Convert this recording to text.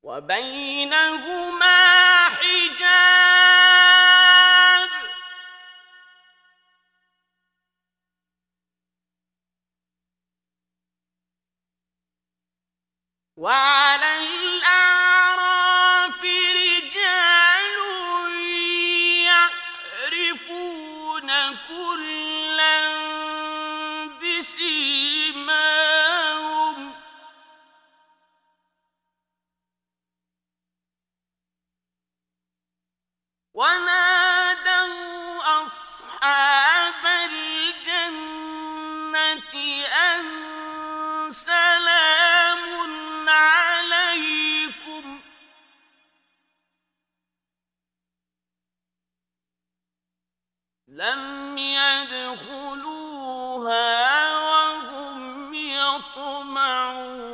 وبينهما حجاب وعلى الأعراف رجال يعرفون كلا بسيماهم ونادوا أصحاب الجنة أن سلام عليكم لم يدخلوها وهم يطمعون